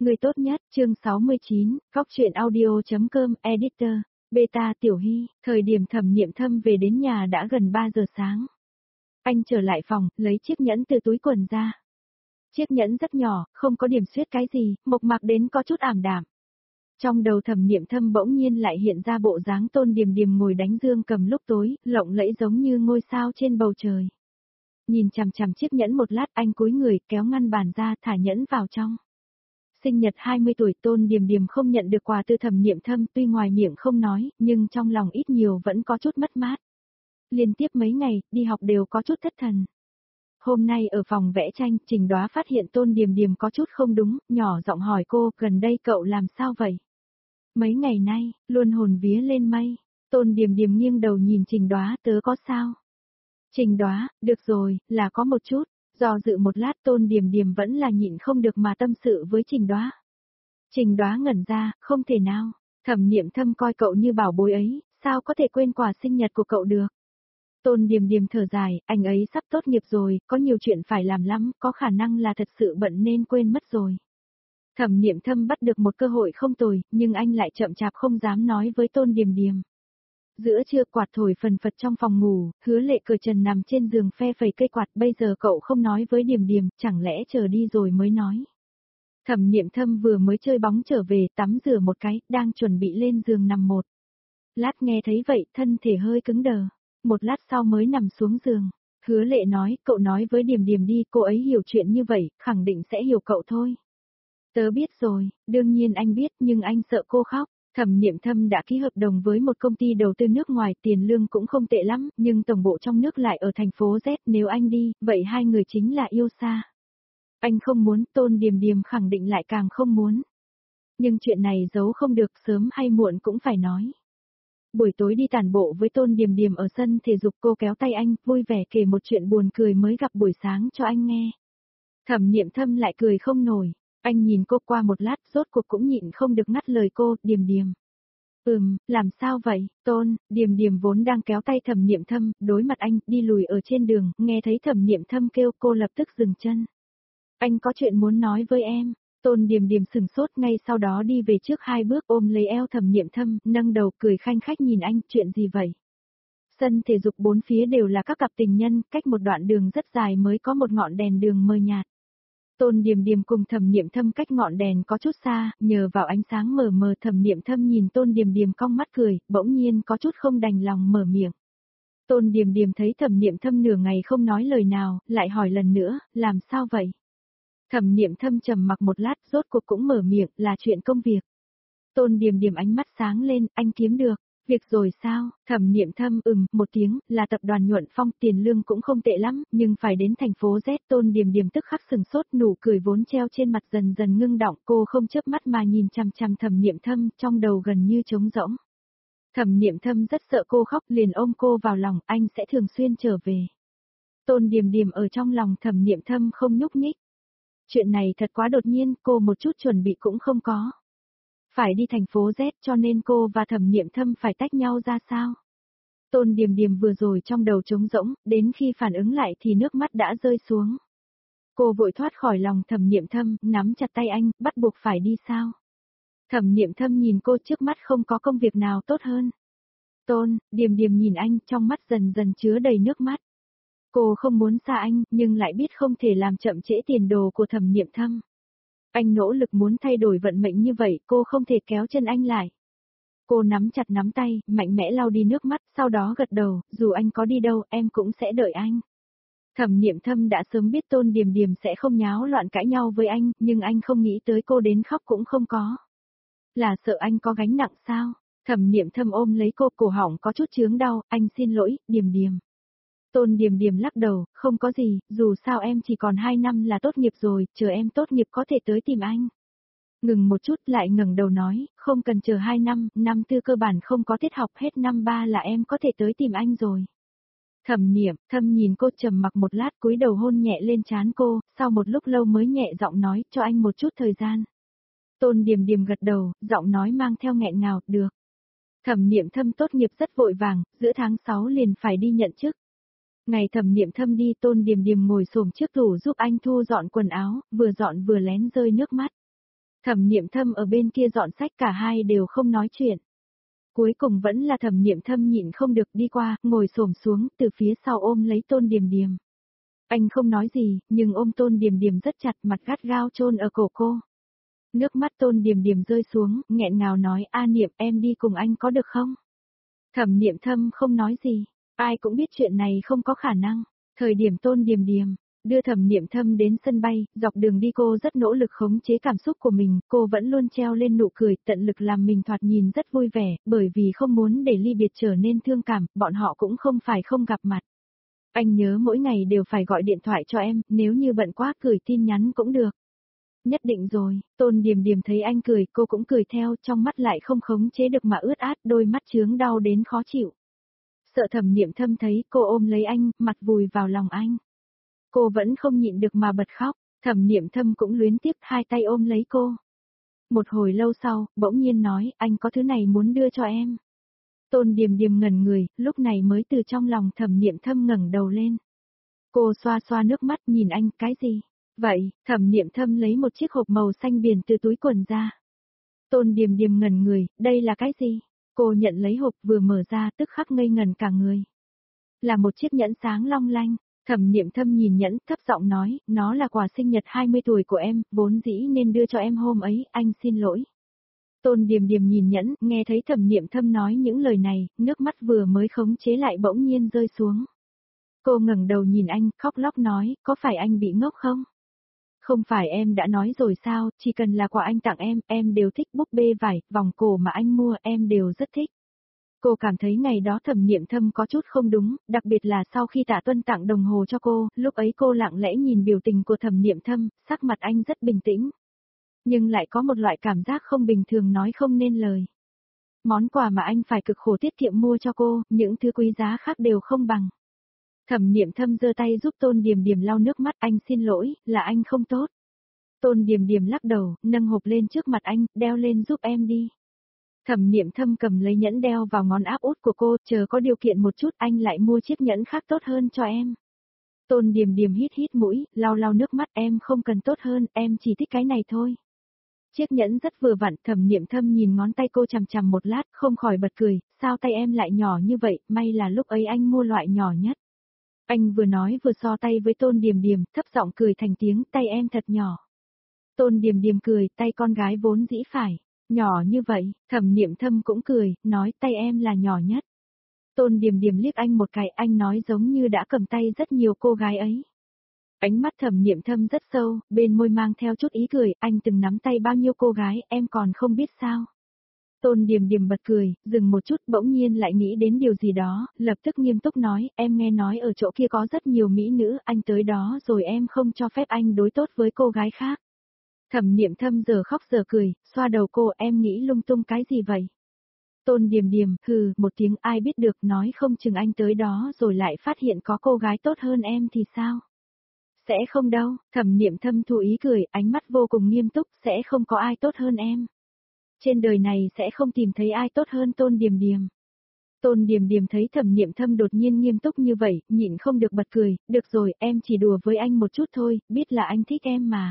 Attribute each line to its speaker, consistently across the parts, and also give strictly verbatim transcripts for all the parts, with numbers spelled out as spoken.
Speaker 1: Người tốt nhất, chương sáu mươi chín, góc truyện audio.com, editor, beta Tiểu Hy, thời điểm Thẩm Niệm Thâm về đến nhà đã gần ba giờ sáng. Anh trở lại phòng, lấy chiếc nhẫn từ túi quần ra. Chiếc nhẫn rất nhỏ, không có điểm xuyết cái gì, mộc mạc đến có chút ảm đạm. Trong đầu Thẩm Niệm Thâm bỗng nhiên lại hiện ra bộ dáng Tôn Điềm Điềm ngồi đánh dương cầm lúc tối, lộng lẫy giống như ngôi sao trên bầu trời. Nhìn chằm chằm chiếc nhẫn một lát, anh cúi người kéo ngăn bàn ra, thả nhẫn vào trong. Sinh nhật hai mươi tuổi, Tôn Điềm Điềm không nhận được quà từ Thẩm Niệm Thâm, tuy ngoài miệng không nói, nhưng trong lòng ít nhiều vẫn có chút mất mát. Liên tiếp mấy ngày, đi học đều có chút thất thần. Hôm nay ở phòng vẽ tranh, Trình Đóa phát hiện Tôn Điềm Điềm có chút không đúng, nhỏ giọng hỏi cô, gần đây cậu làm sao vậy? Mấy ngày nay, luôn hồn vía lên mây. Tôn Điềm Điềm nghiêng đầu nhìn Trình Đóa, tớ có sao? Trình Đóa, được rồi, là có một chút. Do dự một lát, Tôn Điềm Điềm vẫn là nhịn không được mà tâm sự với Trình Đóa. Trình Đóa ngẩn ra, không thể nào. Thẩm Niệm Thâm coi cậu như bảo bối ấy, sao có thể quên quà sinh nhật của cậu được? Tôn Điềm Điềm thở dài, anh ấy sắp tốt nghiệp rồi, có nhiều chuyện phải làm lắm, có khả năng là thật sự bận nên quên mất rồi. Thẩm Niệm Thâm bắt được một cơ hội không tồi, nhưng anh lại chậm chạp không dám nói với Tôn Điềm Điềm. Giữa trưa quạt thổi phần phật trong phòng ngủ, Hứa Lệ cởi trần nằm trên giường phe phẩy cây quạt, bây giờ cậu không nói với Điềm Điềm, chẳng lẽ chờ đi rồi mới nói. Thẩm Niệm Thâm vừa mới chơi bóng trở về, tắm rửa một cái, đang chuẩn bị lên giường nằm một. Lát nghe thấy vậy, thân thể hơi cứng đờ, một lát sau mới nằm xuống giường. Hứa Lệ nói, cậu nói với Điềm Điềm đi, cô ấy hiểu chuyện như vậy, khẳng định sẽ hiểu cậu thôi. Tớ biết rồi, đương nhiên anh biết, nhưng anh sợ cô khóc. Thẩm Niệm Thâm đã ký hợp đồng với một công ty đầu tư nước ngoài, tiền lương cũng không tệ lắm, nhưng tổng bộ trong nước lại ở thành phố Z, nếu anh đi, vậy hai người chính là yêu xa. Anh không muốn, Tôn Điềm Điềm khẳng định lại càng không muốn. Nhưng chuyện này giấu không được, sớm hay muộn cũng phải nói. Buổi tối đi tản bộ với Tôn Điềm Điềm ở sân thể dục, cô kéo tay anh, vui vẻ kể một chuyện buồn cười mới gặp buổi sáng cho anh nghe. Thẩm Niệm Thâm lại cười không nổi. Anh nhìn cô qua một lát, rốt cuộc cũng nhịn không được ngắt lời cô, Điềm Điềm. Ừm, làm sao vậy, Tôn? Điềm Điềm vốn đang kéo tay Thẩm Niệm Thâm, đối mặt anh, đi lùi ở trên đường, nghe thấy Thẩm Niệm Thâm kêu, cô lập tức dừng chân. Anh có chuyện muốn nói với em. Tôn Điềm Điềm sừng sốt, ngay sau đó đi về trước hai bước, ôm lấy eo Thẩm Niệm Thâm, nâng đầu cười khanh khách nhìn anh, chuyện gì vậy? Sân thể dục bốn phía đều là các cặp tình nhân, cách một đoạn đường rất dài mới có một ngọn đèn đường mờ nhạt. Tôn Điềm Điềm cùng Thẩm Niệm Thâm cách ngọn đèn có chút xa, nhờ vào ánh sáng mờ mờ, Thẩm Niệm Thâm nhìn Tôn Điềm Điềm cong mắt cười, bỗng nhiên có chút không đành lòng mở miệng. Tôn Điềm Điềm thấy Thẩm Niệm Thâm nửa ngày không nói lời nào, lại hỏi lần nữa, làm sao vậy? Thẩm Niệm Thâm trầm mặc một lát, rốt cuộc cũng mở miệng, là chuyện công việc. Tôn Điềm Điềm ánh mắt sáng lên, anh kiếm được. Việc rồi sao? Thẩm Niệm Thâm ừm, một tiếng, là tập đoàn Nhuận Phong, tiền lương cũng không tệ lắm, nhưng phải đến thành phố Z. Tôn Điềm Điềm tức khắc sừng sốt, nụ cười vốn treo trên mặt dần dần ngưng đọng, cô không chớp mắt mà nhìn chằm chằm Thẩm Niệm Thâm, trong đầu gần như trống rỗng. Thẩm Niệm Thâm rất sợ cô khóc, liền ôm cô vào lòng, anh sẽ thường xuyên trở về. Tôn Điềm Điềm ở trong lòng Thẩm Niệm Thâm không nhúc nhích. Chuyện này thật quá đột nhiên, cô một chút chuẩn bị cũng không có. Phải đi thành phố Z cho nên cô và Thẩm Niệm Thâm phải tách nhau ra sao? Tôn Điềm Điềm vừa rồi trong đầu trống rỗng, đến khi phản ứng lại thì nước mắt đã rơi xuống. Cô vội thoát khỏi lòng Thẩm Niệm Thâm, nắm chặt tay anh, bắt buộc phải đi sao? Thẩm Niệm Thâm nhìn cô, trước mắt không có công việc nào tốt hơn. Tôn, Điềm Điềm nhìn anh, trong mắt dần dần chứa đầy nước mắt. Cô không muốn xa anh, nhưng lại biết không thể làm chậm trễ tiền đồ của Thẩm Niệm Thâm. Anh nỗ lực muốn thay đổi vận mệnh như vậy, cô không thể kéo chân anh lại. Cô nắm chặt nắm tay, mạnh mẽ lau đi nước mắt, sau đó gật đầu, dù anh có đi đâu, em cũng sẽ đợi anh. Thẩm Niệm Thâm đã sớm biết Tôn Điềm Điềm sẽ không nháo loạn cãi nhau với anh, nhưng anh không nghĩ tới cô đến khóc cũng không có. Là sợ anh có gánh nặng sao? Thẩm Niệm Thâm ôm lấy cô, cổ họng có chút chướng đau, anh xin lỗi, Điềm Điềm. Tôn Điềm Điềm lắc đầu, không có gì, dù sao em chỉ còn hai năm là tốt nghiệp rồi, chờ em tốt nghiệp có thể tới tìm anh. Ngừng một chút lại ngẩng đầu nói, không cần chờ hai năm, năm tư cơ bản không có tiết học, hết năm ba là em có thể tới tìm anh rồi. Thẩm Niệm Thâm nhìn cô trầm mặc một lát, cúi đầu hôn nhẹ lên trán cô, sau một lúc lâu mới nhẹ giọng nói, cho anh một chút thời gian. Tôn Điềm Điềm gật đầu, giọng nói mang theo nghẹn ngào, được. Thẩm Niệm Thâm tốt nghiệp rất vội vàng, giữa tháng sáu liền phải đi nhận chức. Ngày Thẩm Niệm Thâm đi, Tôn Điềm Điềm ngồi xổm trước tủ giúp anh thu dọn quần áo, vừa dọn vừa lén rơi nước mắt. Thẩm Niệm Thâm ở bên kia dọn sách cả hai đều không nói chuyện. Cuối cùng vẫn là Thẩm Niệm Thâm nhịn không được đi qua, ngồi xổm xuống, từ phía sau ôm lấy Tôn Điềm Điềm. Anh không nói gì, nhưng ôm Tôn Điềm Điềm rất chặt, mặt gắt gao chôn ở cổ cô. Nước mắt Tôn Điềm Điềm rơi xuống, nghẹn ngào nói, A Niệm em đi cùng anh có được không? Thẩm Niệm Thâm không nói gì, ai cũng biết chuyện này không có khả năng. Thời điểm Tôn Điềm Điềm đưa Thẩm Niệm Thâm đến sân bay, dọc đường đi cô rất nỗ lực khống chế cảm xúc của mình, cô vẫn luôn treo lên nụ cười, tận lực làm mình thoạt nhìn rất vui vẻ, bởi vì không muốn để ly biệt trở nên thương cảm, bọn họ cũng không phải không gặp mặt. Anh nhớ mỗi ngày đều phải gọi điện thoại cho em, nếu như bận quá gửi tin nhắn cũng được. Nhất định rồi, Tôn Điềm Điềm thấy anh cười, cô cũng cười theo, trong mắt lại không khống chế được mà ướt át, đôi mắt chướng đau đến khó chịu. Sợ Thẩm Niệm Thâm thấy, cô ôm lấy anh, mặt vùi vào lòng anh. Cô vẫn không nhịn được mà bật khóc, Thẩm Niệm Thâm cũng luyến tiếc hai tay ôm lấy cô. Một hồi lâu sau, bỗng nhiên nói, anh có thứ này muốn đưa cho em. Tôn Điềm Điềm ngẩn người, lúc này mới từ trong lòng Thẩm Niệm Thâm ngẩng đầu lên. Cô xoa xoa nước mắt nhìn anh, cái gì? Vậy, Thẩm Niệm Thâm lấy một chiếc hộp màu xanh biển từ túi quần ra. Tôn Điềm Điềm ngẩn người, đây là cái gì? Cô nhận lấy hộp vừa mở ra tức khắc ngây ngẩn cả người. Là một chiếc nhẫn sáng long lanh. Thẩm Niệm Thâm nhìn nhẫn, thấp giọng nói, nó là quà sinh nhật hai mươi tuổi của em, vốn dĩ nên đưa cho em hôm ấy, anh xin lỗi. Tôn Điềm Điềm nhìn nhẫn, nghe thấy Thẩm Niệm Thâm nói những lời này, nước mắt vừa mới khống chế lại bỗng nhiên rơi xuống. Cô ngẩng đầu nhìn anh, khóc lóc nói, có phải anh bị ngốc không? Không phải em đã nói rồi sao, chỉ cần là quà anh tặng em, em đều thích búp bê vải, vòng cổ mà anh mua, em đều rất thích. Cô cảm thấy ngày đó Thẩm Niệm Thâm có chút không đúng, đặc biệt là sau khi Tạ Tuân tặng đồng hồ cho cô, lúc ấy cô lặng lẽ nhìn biểu tình của Thẩm Niệm Thâm, sắc mặt anh rất bình tĩnh. Nhưng lại có một loại cảm giác không bình thường nói không nên lời. Món quà mà anh phải cực khổ tiết kiệm mua cho cô, những thứ quý giá khác đều không bằng. Thẩm Niệm Thâm giơ tay giúp Tôn Điềm Điềm lau nước mắt, anh xin lỗi, là anh không tốt. Tôn Điềm Điềm lắc đầu, nâng hộp lên trước mặt anh, đeo lên giúp em đi. Thẩm Niệm Thâm cầm lấy nhẫn đeo vào ngón áp út của cô, chờ có điều kiện một chút anh lại mua chiếc nhẫn khác tốt hơn cho em. Tôn Điềm Điềm hít hít mũi, lau lau nước mắt, em không cần tốt hơn, em chỉ thích cái này thôi. Chiếc nhẫn rất vừa vặn, Thẩm Niệm Thâm nhìn ngón tay cô chằm chằm một lát, không khỏi bật cười, sao tay em lại nhỏ như vậy, may là lúc ấy anh mua loại nhỏ nhất. Anh vừa nói vừa so tay với Tôn Điềm Điềm, thấp giọng cười thành tiếng, tay em thật nhỏ. Tôn Điềm Điềm cười, tay con gái vốn dĩ phải nhỏ như vậy, Thẩm Niệm Thâm cũng cười, nói tay em là nhỏ nhất. Tôn Điềm Điềm liếc anh một cái, anh nói giống như đã cầm tay rất nhiều cô gái ấy. Ánh mắt Thẩm Niệm Thâm rất sâu, bên môi mang theo chút ý cười, anh từng nắm tay bao nhiêu cô gái, em còn không biết sao. Tôn Điềm Điềm bật cười, dừng một chút bỗng nhiên lại nghĩ đến điều gì đó, lập tức nghiêm túc nói, em nghe nói ở chỗ kia có rất nhiều mỹ nữ, anh tới đó rồi em không cho phép anh đối tốt với cô gái khác. Thẩm Niệm Thâm giờ khóc giờ cười, xoa đầu cô, em nghĩ lung tung cái gì vậy? Tôn Điềm Điềm, hừ, một tiếng ai biết được, nói không chừng anh tới đó rồi lại phát hiện có cô gái tốt hơn em thì sao? Sẽ không đâu, Thẩm Niệm Thâm thu ý cười, ánh mắt vô cùng nghiêm túc, sẽ không có ai tốt hơn em. Trên đời này sẽ không tìm thấy ai tốt hơn Tôn Điềm Điềm. Tôn Điềm Điềm thấy Thẩm Niệm Thâm đột nhiên nghiêm túc như vậy, nhịn không được bật cười, được rồi, em chỉ đùa với anh một chút thôi, biết là anh thích em mà.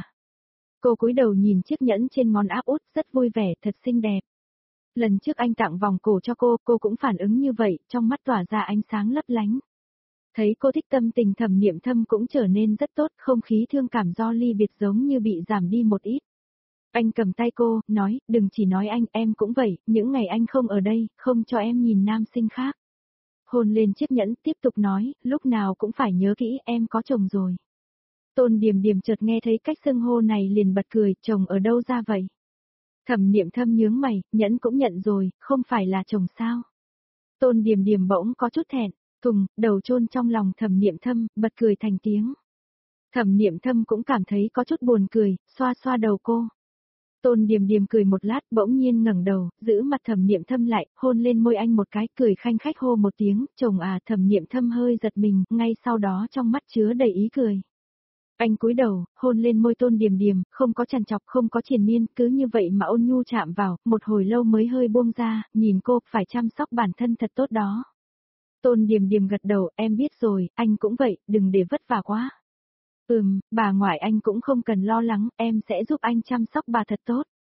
Speaker 1: Cô cúi đầu nhìn chiếc nhẫn trên ngón áp út, rất vui vẻ, thật xinh đẹp. Lần trước anh tặng vòng cổ cho cô, cô cũng phản ứng như vậy, trong mắt tỏa ra ánh sáng lấp lánh. Thấy cô thích tâm tình Thẩm Niệm Thâm cũng trở nên rất tốt, không khí thương cảm do ly biệt giống như bị giảm đi một ít. Anh cầm tay cô, nói, đừng chỉ nói anh, em cũng vậy, những ngày anh không ở đây, không cho em nhìn nam sinh khác. Hôn lên chiếc nhẫn, tiếp tục nói, lúc nào cũng phải nhớ kỹ, em có chồng rồi. Tôn Điềm Điềm chợt nghe thấy cách xưng hô này liền bật cười, chồng ở đâu ra vậy? Thẩm Niệm Thâm nhướng mày, nhẫn cũng nhận rồi, không phải là chồng sao? Tôn Điềm Điềm bỗng có chút thẹn, thùng, đầu chôn trong lòng Thẩm Niệm Thâm, bật cười thành tiếng. Thẩm Niệm Thâm cũng cảm thấy có chút buồn cười, xoa xoa đầu cô. Tôn Điềm Điềm cười một lát, bỗng nhiên ngẩng đầu, giữ mặt Thẩm Niệm Thâm lại, hôn lên môi anh một cái, cười khanh khách hô một tiếng, chồng à, Thẩm Niệm Thâm hơi giật mình, ngay sau đó trong mắt chứa đầy ý cười. Anh cúi đầu, hôn lên môi Tôn Điềm Điềm, không có chằn chọc, không có triền miên, cứ như vậy mà ôn nhu chạm vào, một hồi lâu mới hơi buông ra, nhìn cô, phải chăm sóc bản thân thật tốt đó. Tôn Điềm Điềm gật đầu, em biết rồi, anh cũng vậy, đừng để vất vả quá. Ừm, bà ngoại anh cũng không cần lo lắng, em sẽ giúp anh chăm sóc bà thật tốt.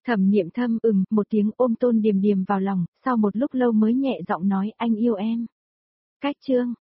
Speaker 1: Thẩm Niệm Thâm ừm một tiếng ôm Tôn Điềm Điềm vào lòng, sau một lúc lâu mới nhẹ giọng nói anh yêu em. Cách chương